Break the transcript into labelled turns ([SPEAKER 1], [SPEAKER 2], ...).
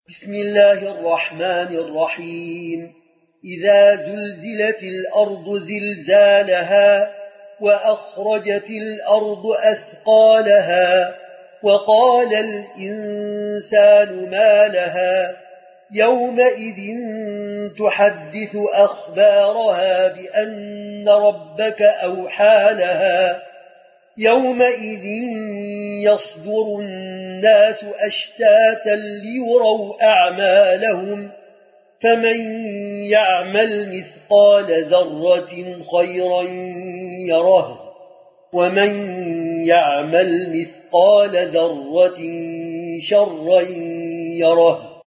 [SPEAKER 1] بسم الله الرحمن الرحيم إذا زلزلت الأرض زلزالها وأخرجت الأرض أثقالها وقال الإنسان ما لها يومئذ تحدث أخبارها بأن ربك أوحى لها يومئذ يصدر الناس أشتاتا ليروا أعمالهم فمن يعمل مثقال ذرة خيرا يره ومن يعمل مثقال ذرة شرا يره